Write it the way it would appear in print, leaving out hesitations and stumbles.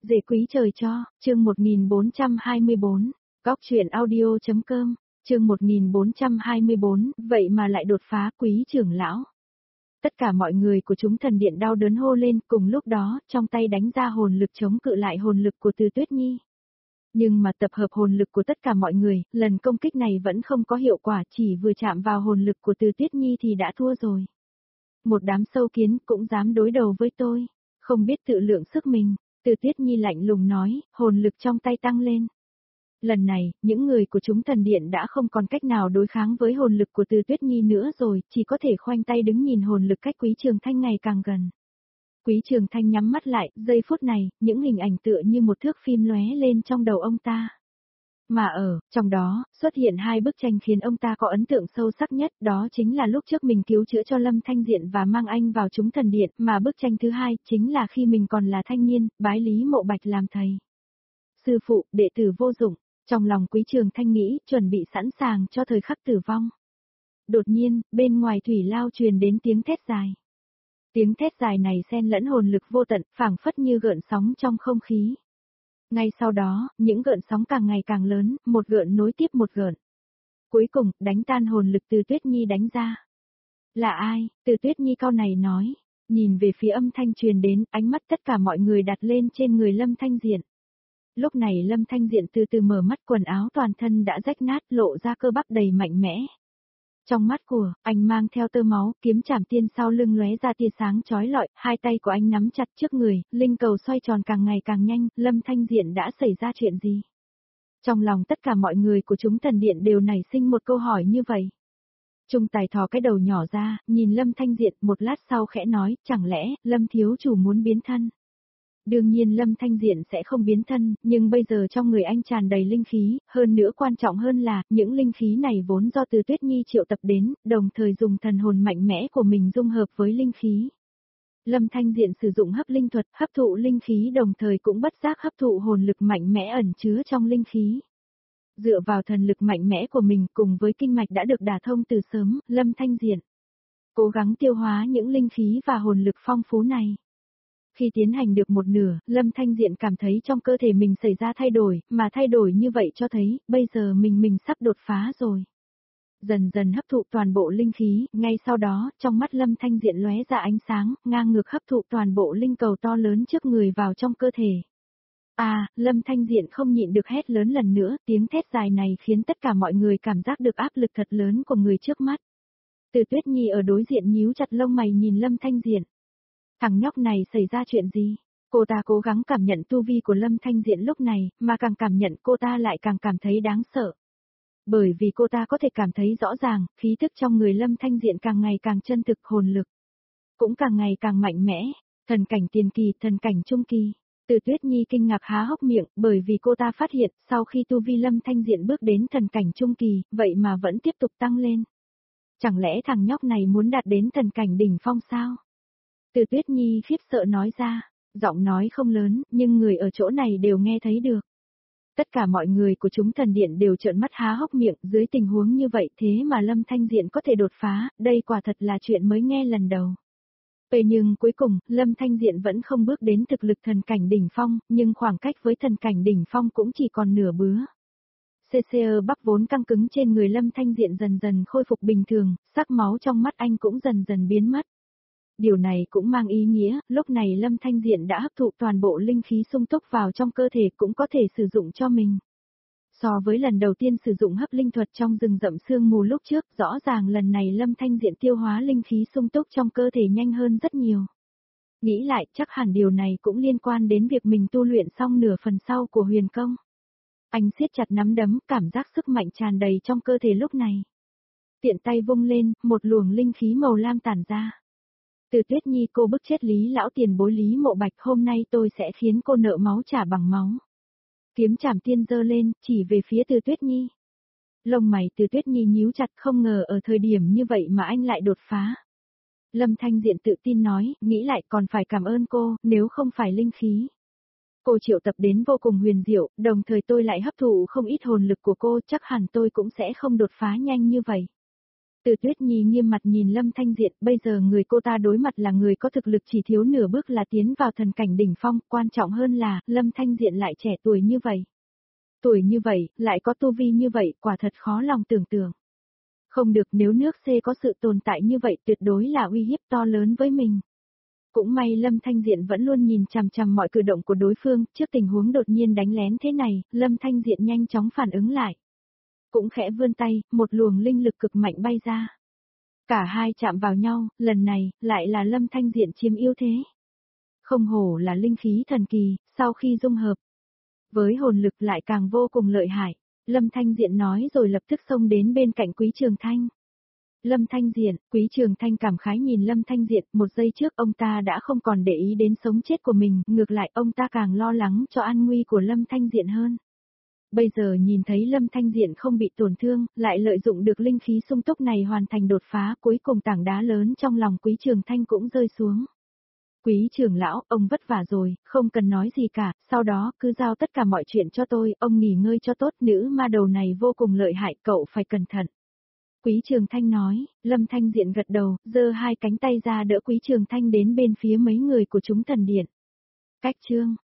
Dễ quý trời cho, chương 1424, Góc truyện audio.com, chương 1424, vậy mà lại đột phá quý trưởng lão. Tất cả mọi người của chúng thần điện đau đớn hô lên, cùng lúc đó, trong tay đánh ra hồn lực chống cự lại hồn lực của Từ Tuyết Nhi. Nhưng mà tập hợp hồn lực của tất cả mọi người, lần công kích này vẫn không có hiệu quả, chỉ vừa chạm vào hồn lực của Từ Tuyết Nhi thì đã thua rồi. Một đám sâu kiến cũng dám đối đầu với tôi, không biết tự lượng sức mình. Từ Tuyết Nhi lạnh lùng nói, hồn lực trong tay tăng lên. Lần này, những người của chúng thần điện đã không còn cách nào đối kháng với hồn lực của Từ Tuyết Nhi nữa rồi, chỉ có thể khoanh tay đứng nhìn hồn lực cách Quý Trường Thanh ngày càng gần. Quý Trường Thanh nhắm mắt lại, giây phút này, những hình ảnh tựa như một thước phim lóe lên trong đầu ông ta. Mà trong đó, xuất hiện hai bức tranh khiến ông ta có ấn tượng sâu sắc nhất, đó chính là lúc trước mình cứu chữa cho Lâm Thanh Diện và mang anh vào chúng thần điện, mà bức tranh thứ hai, chính là khi mình còn là thanh niên, bái Lý Mộ Bạch làm thầy. Sư phụ, đệ tử vô dụng, trong lòng Quý Trường Thanh nghĩ, chuẩn bị sẵn sàng cho thời khắc tử vong. Đột nhiên, bên ngoài thủy lao truyền đến tiếng thét dài. Tiếng thét dài này xen lẫn hồn lực vô tận, phảng phất như gợn sóng trong không khí. Ngay sau đó, những gợn sóng càng ngày càng lớn, một gợn nối tiếp một gợn. Cuối cùng, đánh tan hồn lực Từ Tuyết Nhi đánh ra. Là ai? Từ Tuyết Nhi cau này nói. Nhìn về phía âm thanh truyền đến, ánh mắt tất cả mọi người đặt lên trên người Lâm Thanh Diện. Lúc này Lâm Thanh Diện từ từ mở mắt, quần áo toàn thân đã rách nát, lộ ra cơ bắp đầy mạnh mẽ. Trong mắt của anh mang theo tơ máu, kiếm trảm tiên sau lưng lóe ra tia sáng chói lọi, hai tay của anh nắm chặt trước người, linh cầu xoay tròn càng ngày càng nhanh, Lâm Thanh Diện đã xảy ra chuyện gì? Trong lòng tất cả mọi người của chúng thần điện đều nảy sinh một câu hỏi như vậy. Trung Tài thò cái đầu nhỏ ra, nhìn Lâm Thanh Diện, một lát sau khẽ nói, chẳng lẽ Lâm thiếu chủ muốn biến thân? Đương nhiên Lâm Thanh Diện sẽ không biến thân, nhưng bây giờ trong người anh tràn đầy linh khí, hơn nữa quan trọng hơn là, những linh khí này vốn do Từ Tuyết Nhi triệu tập đến, đồng thời dùng thần hồn mạnh mẽ của mình dung hợp với linh khí. Lâm Thanh Diện sử dụng hấp linh thuật, hấp thụ linh khí đồng thời cũng bất giác hấp thụ hồn lực mạnh mẽ ẩn chứa trong linh khí. Dựa vào thần lực mạnh mẽ của mình cùng với kinh mạch đã được đả thông từ sớm, Lâm Thanh Diện cố gắng tiêu hóa những linh khí và hồn lực phong phú này. Khi tiến hành được một nửa, Lâm Thanh Diện cảm thấy trong cơ thể mình xảy ra thay đổi, mà thay đổi như vậy cho thấy, bây giờ mình sắp đột phá rồi. Dần dần hấp thụ toàn bộ linh khí, ngay sau đó, trong mắt Lâm Thanh Diện lóe ra ánh sáng, ngang ngược hấp thụ toàn bộ linh cầu to lớn trước người vào trong cơ thể. Lâm Thanh Diện không nhịn được hét lớn lần nữa, tiếng thét dài này khiến tất cả mọi người cảm giác được áp lực thật lớn của người trước mắt. Từ Tuyết Nhi ở đối diện nhíu chặt lông mày nhìn Lâm Thanh Diện. Thằng nhóc này xảy ra chuyện gì? Cô ta cố gắng cảm nhận tu vi của Lâm Thanh Diện lúc này, mà càng cảm nhận cô ta lại càng cảm thấy đáng sợ. Bởi vì cô ta có thể cảm thấy rõ ràng, khí thức trong người Lâm Thanh Diện càng ngày càng chân thực, hồn lực cũng càng ngày càng mạnh mẽ, thần cảnh tiền kỳ, thần cảnh trung kỳ. Từ Tuyết Nhi kinh ngạc há hốc miệng, bởi vì cô ta phát hiện, sau khi tu vi Lâm Thanh Diện bước đến thần cảnh trung kỳ, vậy mà vẫn tiếp tục tăng lên. Chẳng lẽ thằng nhóc này muốn đạt đến thần cảnh đỉnh phong sao? Từ Tuyết Nhi khiếp sợ nói ra, giọng nói không lớn, nhưng người ở chỗ này đều nghe thấy được. Tất cả mọi người của chúng thần điện đều trợn mắt há hốc miệng, dưới tình huống như vậy thế mà Lâm Thanh Diện có thể đột phá, đây quả thật là chuyện mới nghe lần đầu. Vậy nhưng cuối cùng, Lâm Thanh Diện vẫn không bước đến thực lực thần cảnh đỉnh phong, nhưng khoảng cách với thần cảnh đỉnh phong cũng chỉ còn nửa bứa. CCR bắp vốn căng cứng trên người Lâm Thanh Diện dần dần khôi phục bình thường, sắc máu trong mắt anh cũng dần dần biến mất. Điều này cũng mang ý nghĩa, lúc này Lâm Thanh Diện đã hấp thụ toàn bộ linh khí sung túc vào trong cơ thể cũng có thể sử dụng cho mình. So với lần đầu tiên sử dụng hấp linh thuật trong rừng rậm sương mù lúc trước, rõ ràng lần này Lâm Thanh Diện tiêu hóa linh khí sung túc trong cơ thể nhanh hơn rất nhiều. Nghĩ lại, chắc hẳn điều này cũng liên quan đến việc mình tu luyện xong nửa phần sau của huyền công. Anh siết chặt nắm đấm, cảm giác sức mạnh tràn đầy trong cơ thể lúc này. Tiện tay vung lên, một luồng linh khí màu lam tản ra. Từ Tuyết Nhi, cô bức chết Lý lão tiền bối Lý Mộ Bạch, hôm nay tôi sẽ khiến cô nợ máu trả bằng máu. Kiếm trảm tiên giơ lên, chỉ về phía Từ Tuyết Nhi. Lông mày Từ Tuyết Nhi nhíu chặt, không ngờ ở thời điểm như vậy mà anh lại đột phá. Lâm Thanh Diện tự tin nói, nghĩ lại còn phải cảm ơn cô, nếu không phải linh khí. Cô triệu tập đến vô cùng huyền diệu, đồng thời tôi lại hấp thụ không ít hồn lực của cô, chắc hẳn tôi cũng sẽ không đột phá nhanh như vậy. Từ Tuyết Nhi nghiêm mặt nhìn Lâm Thanh Diện, bây giờ người cô ta đối mặt là người có thực lực chỉ thiếu nửa bước là tiến vào thần cảnh đỉnh phong, quan trọng hơn là, Lâm Thanh Diện lại trẻ tuổi như vậy. Tuổi như vậy, lại có tu vi như vậy, quả thật khó lòng tưởng tượng. Không được, nếu nước C có sự tồn tại như vậy tuyệt đối là uy hiếp to lớn với mình. Cũng may Lâm Thanh Diện vẫn luôn nhìn chằm chằm mọi cử động của đối phương, trước tình huống đột nhiên đánh lén thế này, Lâm Thanh Diện nhanh chóng phản ứng lại. Cũng khẽ vươn tay, một luồng linh lực cực mạnh bay ra. Cả hai chạm vào nhau, lần này, lại là Lâm Thanh Diện chiếm ưu thế. Không hổ là linh khí thần kỳ, sau khi dung hợp, với hồn lực lại càng vô cùng lợi hại. Lâm Thanh Diện nói rồi lập tức xông đến bên cạnh Quý Trường Thanh. Lâm Thanh Diện, Quý Trường Thanh cảm khái nhìn Lâm Thanh Diện, một giây trước ông ta đã không còn để ý đến sống chết của mình, ngược lại ông ta càng lo lắng cho an nguy của Lâm Thanh Diện hơn. Bây giờ nhìn thấy Lâm Thanh Diện không bị tổn thương, lại lợi dụng được linh khí sung túc này hoàn thành đột phá, cuối cùng tảng đá lớn trong lòng Quý Trường Thanh cũng rơi xuống. Quý trưởng lão, ông vất vả rồi, không cần nói gì cả, sau đó cứ giao tất cả mọi chuyện cho tôi, ông nghỉ ngơi cho tốt, nữ ma đầu này vô cùng lợi hại, cậu phải cẩn thận. Quý Trường Thanh nói, Lâm Thanh Diện gật đầu, giơ hai cánh tay ra đỡ Quý Trường Thanh đến bên phía mấy người của chúng thần điện. Cách chương